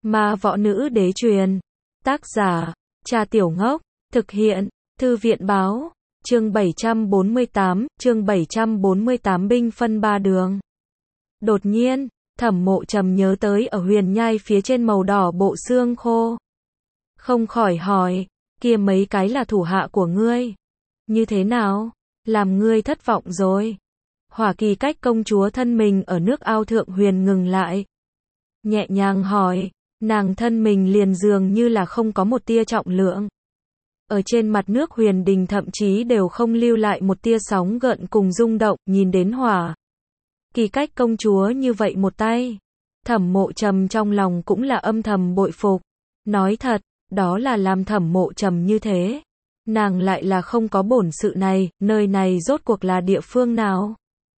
Ma võ nữ đế truyền. Tác giả, Cha Tiểu Ngốc. Thực hiện, Thư viện báo. Chương 748 binh phân ba đường. Đột nhiên, Thẩm Mộ Trầm nhớ tới ở Huyền Nhai phía trên màu đỏ bộ xương khô. Không khỏi hỏi, kia mấy cái là thủ hạ của ngươi. Như thế nào? Làm ngươi thất vọng rồi. Hỏa Kỳ Cách công chúa thân mình ở nước ao thượng huyền ngừng lại. Nhẹ nhàng hỏi, nàng thân mình liền dường như là không có một tia trọng lượng. Ở trên mặt nước huyền đình thậm chí đều không lưu lại một tia sóng gợn cùng rung động, nhìn đến Hỏa Kỳ Cách công chúa như vậy một tay. Thẩm Mộ Trầm trong lòng cũng là âm thầm bội phục. Nói thật, đó là làm Thẩm Mộ Trầm như thế. Nàng lại là không có bổn sự này, nơi này rốt cuộc là địa phương nào?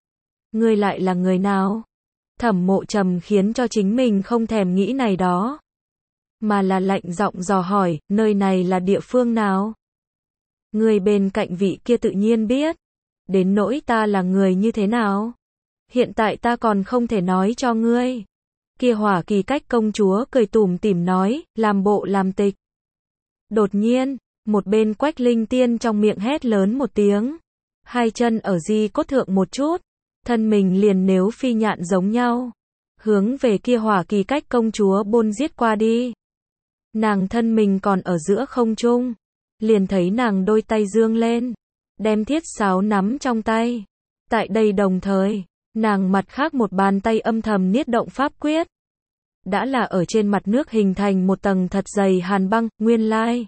Ngươi lại là người nào? Thẩm Mộ Trầm khiến cho chính mình không thèm nghĩ này đó. Mà là lạnh giọng dò hỏi, nơi này là địa phương nào? Người bên cạnh vị kia tự nhiên biết. Đến nỗi ta là người như thế nào? Hiện tại ta còn không thể nói cho ngươi. Kia Hỏa Kỳ Cách công chúa cười tủm tỉm nói, làm bộ làm tịch. Đột nhiên, một bên Quách Linh Tiên trong miệng hét lớn một tiếng. Hai chân ở di cốt thượng một chút. Thân mình liền nếu phi nhạn giống nhau. Hướng về kia Hỏa Kỳ Cách công chúa bôn giết qua đi. Nàng thân mình còn ở giữa không trung. Liền thấy nàng đôi tay dương lên. Đem thiết sáo nắm trong tay. Tại đây đồng thời, nàng mặt khác một bàn tay âm thầm niết động pháp quyết. Đã là ở trên mặt nước hình thành một tầng thật dày hàn băng, nguyên lai.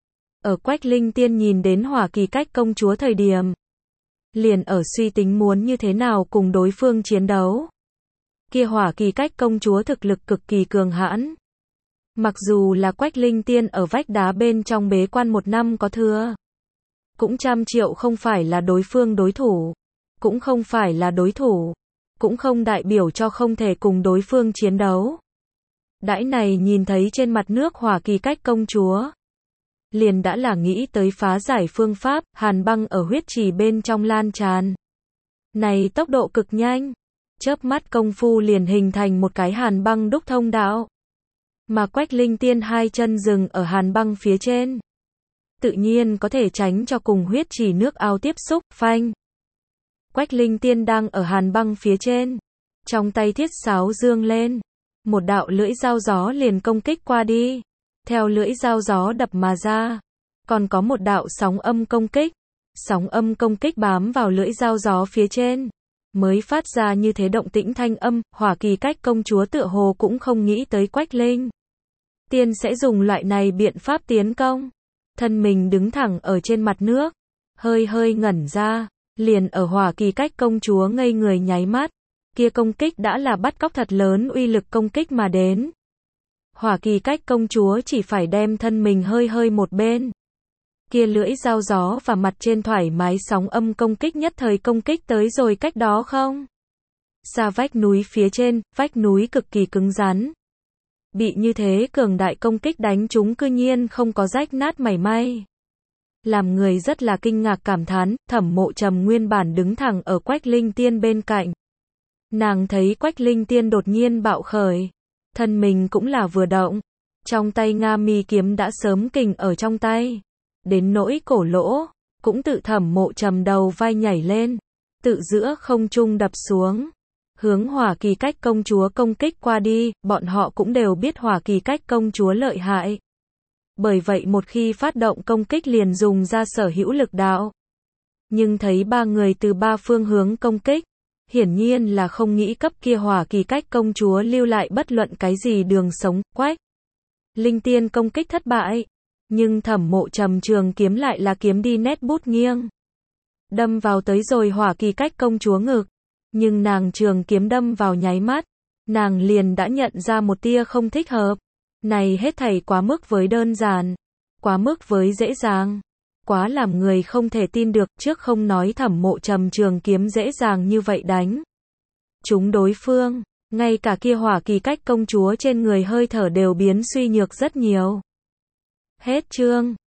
Ở Quách Linh Tiên nhìn đến Hỏa Kỳ Cách công chúa thời điểm. Liền ở suy tính muốn như thế nào cùng đối phương chiến đấu. Kia Hỏa Kỳ Cách công chúa thực lực cực kỳ cường hãn. Mặc dù là Quách Linh Tiên ở vách đá bên trong bế quan 1 năm có thừa. Cũng 100 triệu không phải là đối phương đối thủ. Cũng không phải là đối thủ. Cũng không đại biểu cho không thể cùng đối phương chiến đấu. Đãi này nhìn thấy trên mặt nước Hỏa Kỳ Cách công chúa. Liền đã là nghĩ tới phá giải phương pháp, hàn băng ở huyết trì bên trong lan tràn. Này tốc độ cực nhanh. Chớp mắt công phu liền hình thành một cái hàn băng đúc thông đạo. Mà Quách Linh Tiên hai chân dừng ở hàn băng phía trên. Tự nhiên có thể tránh cho cùng huyết trì nước ao tiếp xúc, phanh. Quách Linh Tiên đang ở hàn băng phía trên. Trong tay thiết sáo dương lên. Một đạo lưỡi dao gió liền công kích qua đi. Theo lưỡi dao gió đập mà ra. Còn có một đạo sóng âm công kích. Sóng âm công kích bám vào lưỡi dao gió phía trên. Mới phát ra như thế động tĩnh thanh âm, Hỏa Kỳ Cách công chúa tựa hồ cũng không nghĩ tới Quách Linh Tiên sẽ dùng loại này biện pháp tiến công. Thân mình đứng thẳng ở trên mặt nước. Hơi hơi ngẩn ra. Liền ở Hỏa Kỳ Cách công chúa ngây người nháy mắt. Kia công kích đã là bắt cóc thật lớn uy lực công kích mà đến. Hỏa Kỳ Cách công chúa chỉ phải đem thân mình hơi hơi một bên. Kia lưỡi dao gió và mặt trên thoải mái sóng âm công kích nhất thời công kích tới rồi cách đó không? Xa vách núi phía trên, vách núi cực kỳ cứng rắn. Bị như thế cường đại công kích đánh chúng cư nhiên không có rách nát mảy may. Làm người rất là kinh ngạc cảm thán, Thẩm Mộ Trầm nguyên bản đứng thẳng ở Quách Linh Tiên bên cạnh. Nàng thấy Quách Linh Tiên đột nhiên bạo khởi. Thân mình cũng là vừa động. Trong tay Nga Mi kiếm đã sớm kình ở trong tay. Đến nỗi cổ lỗ, cũng tự Thẩm Mộ Trầm đầu vai nhảy lên. Tự giữa không trung đập xuống. Hướng Hỏa Kỳ Cách công chúa công kích qua đi, bọn họ cũng đều biết Hỏa Kỳ Cách công chúa lợi hại. Bởi vậy một khi phát động công kích liền dùng ra sở hữu lực đạo. Nhưng thấy ba người từ ba phương hướng công kích. Hiển nhiên là không nghĩ cấp kia Hỏa Kỳ Cách công chúa lưu lại bất luận cái gì đường sống, Quách Linh Tiên công kích thất bại. Nhưng Thẩm Mộ Trầm trường kiếm lại là kiếm đi nét bút nghiêng. Đâm vào tới rồi Hỏa Kỳ Cách công chúa ngực. Nhưng nàng trường kiếm đâm vào nháy mắt. Nàng liền đã nhận ra một tia không thích hợp. Này hết thảy quá mức với đơn giản. Quá mức với dễ dàng. Quá làm người không thể tin được, trước không nói Thẩm Mộ Trầm trường kiếm dễ dàng như vậy đánh. Chúng đối phương, ngay cả kia Hỏa Kỳ Cách công chúa trên người hơi thở đều biến suy nhược rất nhiều. Hết chương.